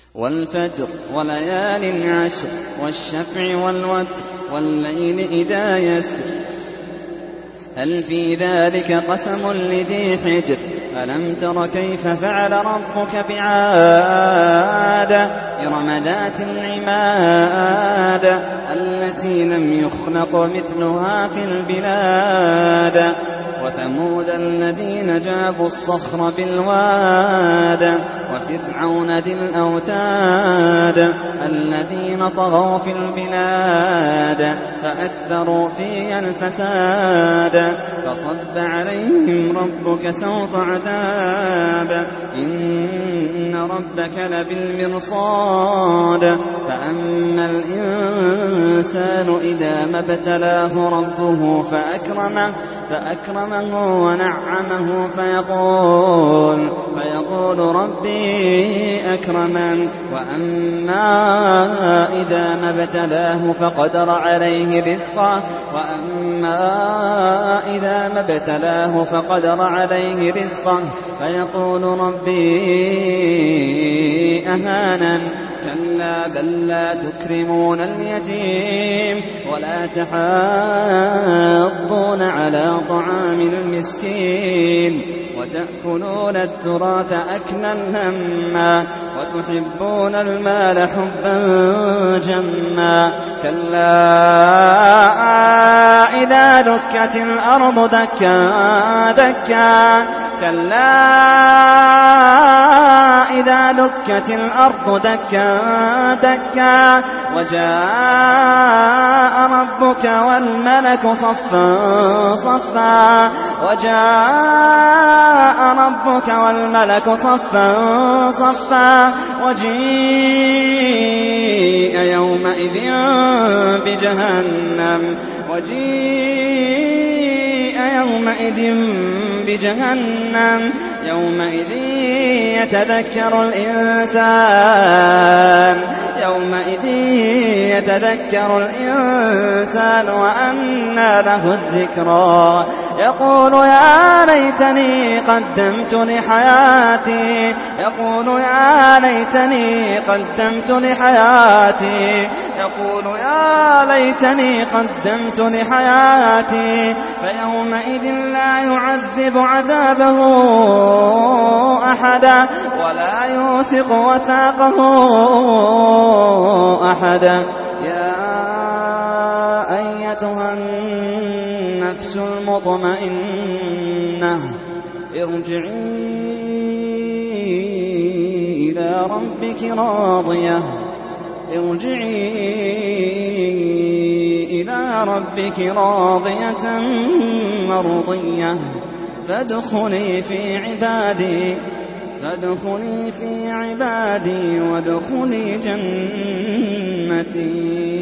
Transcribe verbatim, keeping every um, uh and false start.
والفجر وليال عشر والشفع والوتر والليل إذا يسر هل في ذلك قسم لذي حجر ألم تر كيف فعل ربك بعاد إرم ذات العماد التي لم يخلق مثلها في البلاد وثمود الذين جابوا الصخر بالواد وفرعون ذي الأوتاد الذين طغوا في البلاد فأكثروا فيها الفساد فصب عليهم ربك سوط عذاب إن ربك لبالمرصاد فأما الإنسان إذا ما ابتلاه ربه فأكرمه فأكرمه ونعمه فيقول فيقول ربي أكرمن وأما إذا ما ابتلاه فقدر عليه رزقه وأما إذا ما ابتلاه فقدر عليه رزقه فيقول ربي أهانن كلا بل لا تكرمون اليتيم ولا تحاضون على طعام المسكين وتأكلون التراث أكلا لما وتحبون المال حبا جما كلا إذا دكت الأرض دكا دكا كلا إذا دكت الأرض دكا دكا وجاء ربك والملك صفا صفا وجاء ربك والملك صفا صفا وجيء يومئذ بجهنم وجيء يومئذ بجهنم يومئذ يتذكر الإنسان يومئذ يتذكر الإنسان وأنى له الذكرى يقول يا ليتني قدمت لحياتي يقول يا ليتني قدمت لحياتي يقول يا ليتني قدمت لحياتي فيومئذ لا يعذب عذابه أحدا ولا يوثق وثاقه أحدا يا أيتها النفس المطمئنة ارجعي إلى ربك راضية ارجعي إلى ربك راضية مرضية فادخلي في عبادي فادخلي في عبادي وادخلي جنتي.